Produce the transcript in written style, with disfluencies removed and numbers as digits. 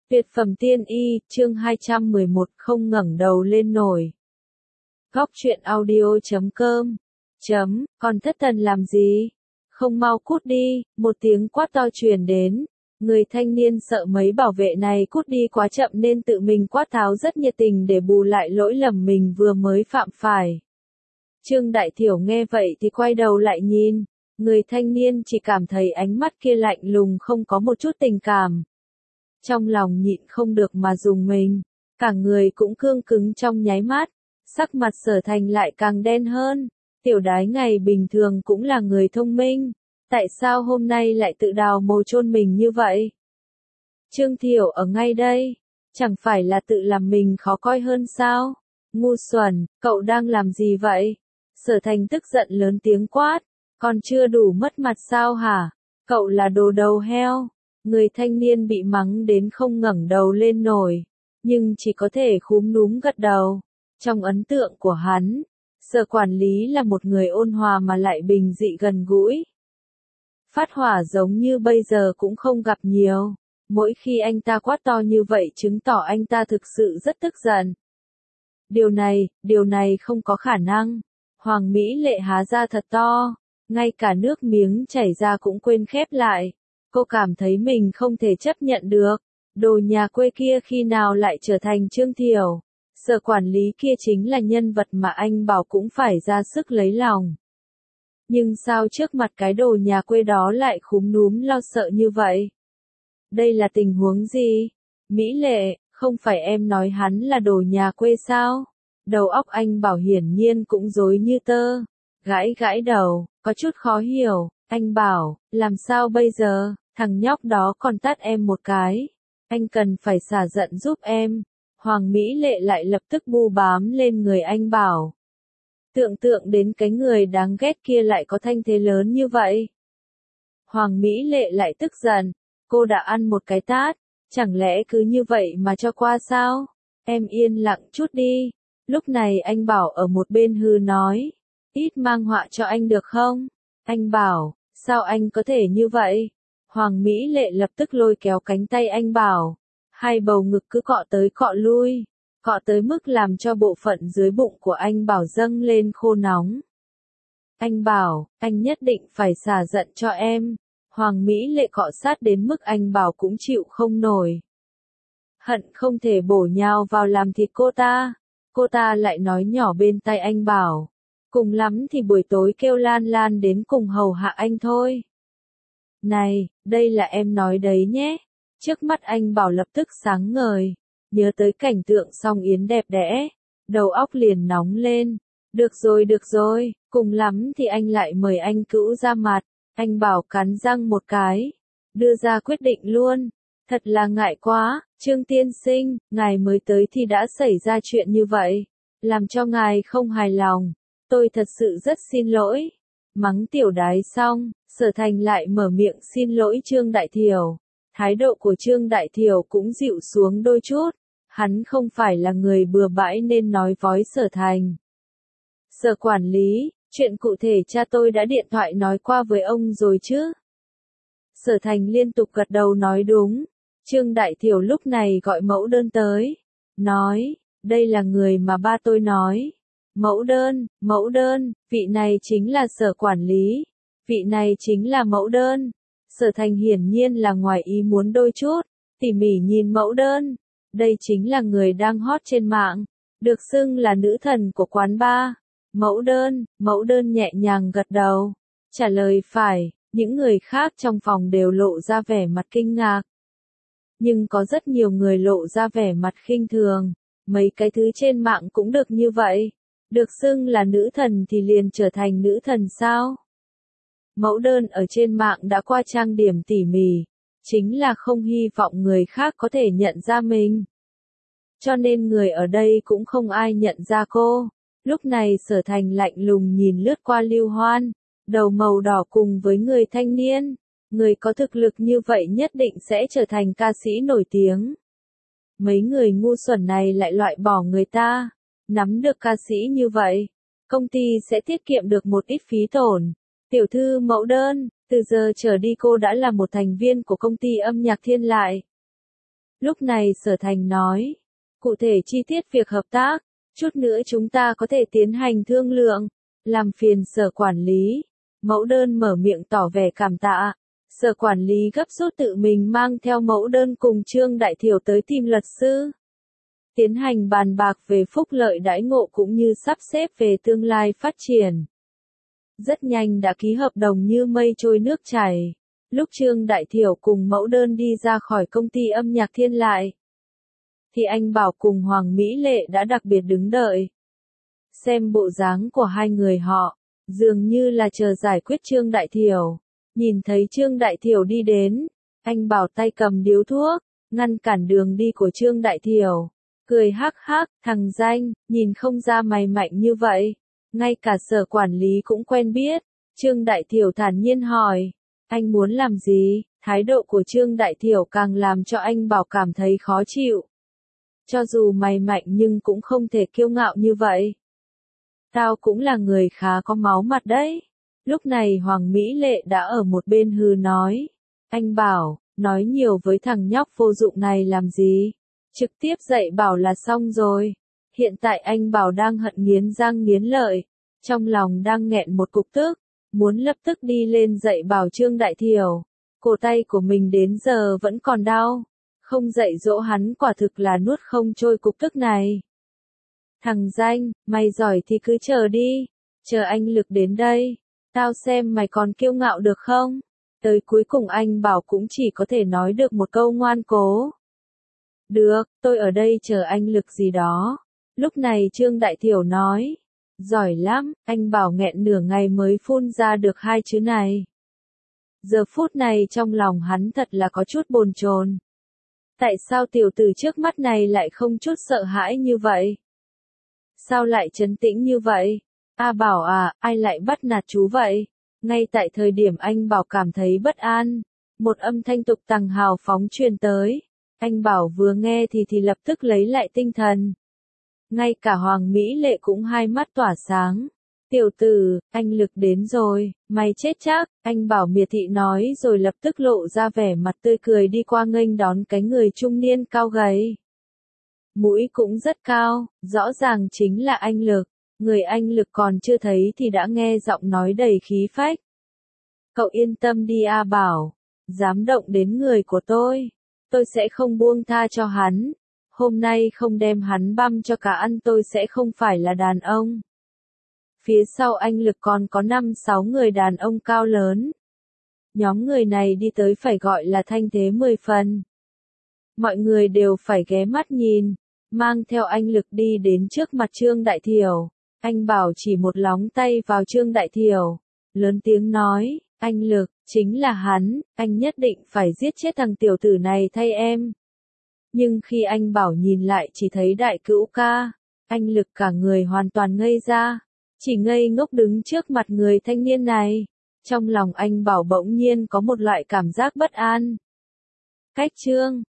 Tuyệt phẩm tiên y, chương 211, không ngẩng đầu lên nổi. Góc truyện audio.com. Còn thất thần làm gì? Không mau cút đi, một tiếng quát to truyền đến. Người thanh niên sợ mấy bảo vệ này cút đi quá chậm nên tự mình quát tháo rất nhiệt tình để bù lại lỗi lầm mình vừa mới phạm phải. Trương Đại Thiểu nghe vậy thì quay đầu lại nhìn. Người thanh niên chỉ cảm thấy ánh mắt kia lạnh lùng không có một chút tình cảm. Trong lòng nhịn không được mà dùng mình, cả người cũng cương cứng trong nháy mắt, sắc mặt Sở Thành lại càng đen hơn. Tiểu Đái ngày bình thường cũng là người thông minh, tại sao hôm nay lại tự đào mồ chôn mình như vậy? Trương Thiểu ở ngay đây, chẳng phải là tự làm mình khó coi hơn sao? Ngu xuẩn, cậu đang làm gì vậy? Sở Thành tức giận lớn tiếng quát, còn chưa đủ mất mặt sao hả? Cậu là đồ đầu heo. Người thanh niên bị mắng đến không ngẩng đầu lên nổi, nhưng chỉ có thể khúm núm gật đầu. Trong ấn tượng của hắn, Sở quản lý là một người ôn hòa mà lại bình dị gần gũi. Phát hỏa giống như bây giờ cũng không gặp nhiều, mỗi khi anh ta quát to như vậy chứng tỏ anh ta thực sự rất tức giận. Điều này không có khả năng. Hoàng Mỹ Lệ há ra thật to, ngay cả nước miếng chảy ra cũng quên khép lại. Cô cảm thấy mình không thể chấp nhận được, đồ nhà quê kia khi nào lại trở thành Trương Thiểu. Sở quản lý kia chính là nhân vật mà anh bảo cũng phải ra sức lấy lòng. Nhưng sao trước mặt cái đồ nhà quê đó lại khúm núm lo sợ như vậy? Đây là tình huống gì? Mỹ Lệ, không phải em nói hắn là đồ nhà quê sao? Đầu óc anh bảo hiển nhiên cũng rối như tơ. Gãi đầu, có chút khó hiểu. Anh bảo, làm sao bây giờ? Thằng nhóc đó còn tát em một cái. Anh cần phải xả giận giúp em. Hoàng Mỹ Lệ lại lập tức bu bám lên người anh bảo. Tưởng tượng đến cái người đáng ghét kia lại có thanh thế lớn như vậy. Hoàng Mỹ Lệ lại tức giận. Cô đã ăn một cái tát. Chẳng lẽ cứ như vậy mà cho qua sao? Em yên lặng chút đi. Lúc này anh bảo ở một bên hư nói. Ít mang họa cho anh được không? Anh bảo, sao anh có thể như vậy? Hoàng Mỹ Lệ lập tức lôi kéo cánh tay anh bảo. Hai bầu ngực cứ cọ tới cọ lui. Cọ tới mức làm cho bộ phận dưới bụng của anh bảo dâng lên khô nóng. Anh bảo, anh nhất định phải xả giận cho em. Hoàng Mỹ Lệ cọ sát đến mức anh bảo cũng chịu không nổi. Hận không thể bổ nhào vào làm thịt cô ta. Cô ta lại nói nhỏ bên tai anh bảo. Cùng lắm thì buổi tối kêu Lan Lan đến cùng hầu hạ anh thôi. Này, đây là em nói đấy nhé. Trước mắt anh bảo lập tức sáng ngời. Nhớ tới cảnh tượng song yến đẹp đẽ. Đầu óc liền nóng lên. Được rồi, cùng lắm thì anh lại mời anh Cữu ra mặt. Anh bảo cắn răng một cái. Đưa ra quyết định luôn. Thật là ngại quá, Trương tiên sinh, ngài mới tới thì đã xảy ra chuyện như vậy. Làm cho ngài không hài lòng. Tôi thật sự rất xin lỗi. Mắng Tiểu Đái xong, Sở Thành lại mở miệng xin lỗi Trương Đại Thiểu. Thái độ của Trương Đại Thiểu cũng dịu xuống đôi chút. Hắn không phải là người bừa bãi nên nói với Sở Thành. Sở quản lý, chuyện cụ thể cha tôi đã điện thoại nói qua với ông rồi chứ? Sở Thành liên tục gật đầu nói đúng. Trương Đại Thiểu lúc này gọi mẫu đơn tới. Nói, đây là người mà ba tôi nói. Mẫu đơn, vị này chính là Sở quản lý. Vị này chính là mẫu đơn. Sở Thành hiển nhiên là ngoài ý muốn đôi chút. Tỉ mỉ nhìn mẫu đơn. Đây chính là người đang hot trên mạng. Được xưng là nữ thần của quán bar. Mẫu đơn nhẹ nhàng gật đầu. Trả lời phải, những người khác trong phòng đều lộ ra vẻ mặt kinh ngạc. Nhưng có rất nhiều người lộ ra vẻ mặt khinh thường. Mấy cái thứ trên mạng cũng được như vậy. Được xưng là nữ thần thì liền trở thành nữ thần sao? Mẫu đơn ở trên mạng đã qua trang điểm tỉ mỉ. Chính là không hy vọng người khác có thể nhận ra mình. Cho nên người ở đây cũng không ai nhận ra cô. Lúc này Sở Thành lạnh lùng nhìn lướt qua Lưu Hoan. Đầu màu đỏ cùng với người thanh niên. Người có thực lực như vậy nhất định sẽ trở thành ca sĩ nổi tiếng. Mấy người ngu xuẩn này lại loại bỏ người ta. Nắm được ca sĩ như vậy, công ty sẽ tiết kiệm được một ít phí tổn. Tiểu thư mẫu đơn, từ giờ trở đi cô đã là một thành viên của công ty âm nhạc Thiên Lại. Lúc này Sở Thành nói, cụ thể chi tiết việc hợp tác, chút nữa chúng ta có thể tiến hành thương lượng, làm phiền Sở quản lý. Mẫu đơn mở miệng tỏ vẻ cảm tạ. Sở quản lý gấp rút tự mình mang theo mẫu đơn cùng Trương Đại Thiểu tới tìm luật sư. Tiến hành bàn bạc về phúc lợi đãi ngộ cũng như sắp xếp về tương lai phát triển. Rất nhanh đã ký hợp đồng như mây trôi nước chảy. Lúc Trương Đại Thiểu cùng mẫu đơn đi ra khỏi công ty âm nhạc Thiên Lại, thì anh Bảo cùng Hoàng Mỹ Lệ đã đặc biệt đứng đợi. Xem bộ dáng của hai người họ, dường như là chờ giải quyết Trương Đại Thiểu. Nhìn thấy Trương Đại Thiểu đi đến, anh Bảo tay cầm điếu thuốc, ngăn cản đường đi của Trương Đại Thiểu. Cười hắc hắc, thằng danh, nhìn không ra mày mạnh như vậy. Ngay cả Sở quản lý cũng quen biết. Trương Đại Thiểu thản nhiên hỏi, anh muốn làm gì? Thái độ của Trương Đại Thiểu càng làm cho anh Bảo cảm thấy khó chịu. Cho dù mày mạnh nhưng cũng không thể kiêu ngạo như vậy. Tao cũng là người khá có máu mặt đấy. Lúc này Hoàng Mỹ Lệ đã ở một bên hừ nói. Anh Bảo, nói nhiều với thằng nhóc vô dụng này làm gì? Trực tiếp dạy bảo là xong rồi. Hiện tại anh Bảo đang hận nghiến răng nghiến lợi. Trong lòng đang nghẹn một cục tức. Muốn lập tức đi lên dạy bảo Trương Đại Thiểu. Cổ tay của mình đến giờ vẫn còn đau. Không dạy dỗ hắn quả thực là nuốt không trôi cục tức này. Thằng danh, mày giỏi thì cứ chờ đi. Chờ anh Lực đến đây. Tao xem mày còn kiêu ngạo được không? Tới cuối cùng anh Bảo cũng chỉ có thể nói được một câu ngoan cố. Được, tôi ở đây chờ anh Lực gì đó. Lúc này Trương Đại Thiểu nói. Giỏi lắm, anh Bảo nghẹn nửa ngày mới phun ra được hai chữ này. Giờ phút này trong lòng hắn thật là có chút bồn chồn. Tại sao tiểu tử trước mắt này lại không chút sợ hãi như vậy? Sao lại trấn tĩnh như vậy? A Bảo à, ai lại bắt nạt chú vậy? Ngay tại thời điểm anh Bảo cảm thấy bất an, một âm thanh tục tằng hào phóng truyền tới. Anh Bảo vừa nghe thì lập tức lấy lại tinh thần. Ngay cả Hoàng Mỹ Lệ cũng hai mắt tỏa sáng. Tiểu tử, anh Lực đến rồi, mày chết chắc, anh Bảo miệt thị nói rồi lập tức lộ ra vẻ mặt tươi cười đi qua nghênh đón cái người trung niên cao gầy. Mũi cũng rất cao, rõ ràng chính là anh Lực. Người anh Lực còn chưa thấy thì đã nghe giọng nói đầy khí phách. Cậu yên tâm đi A Bảo, dám động đến người của tôi sẽ không buông tha cho hắn. Hôm nay không đem hắn băm cho cả ăn tôi sẽ không phải là đàn ông. Phía sau anh Lực còn có 5-6 người đàn ông cao lớn. Nhóm người này đi tới phải gọi là thanh thế 10 phần. Mọi người đều phải ghé mắt nhìn, mang theo anh Lực đi đến trước mặt Trương Đại Thiểu. Anh Bảo chỉ một lóng tay vào Trương Đại Thiểu, lớn tiếng nói, anh Lực, chính là hắn, anh nhất định phải giết chết thằng tiểu tử này thay em. Nhưng khi anh Bảo nhìn lại chỉ thấy Đại Cữu ca, anh Lực cả người hoàn toàn ngây ra, chỉ ngây ngốc đứng trước mặt người thanh niên này. Trong lòng anh Bảo bỗng nhiên có một loại cảm giác bất an. Cách Trương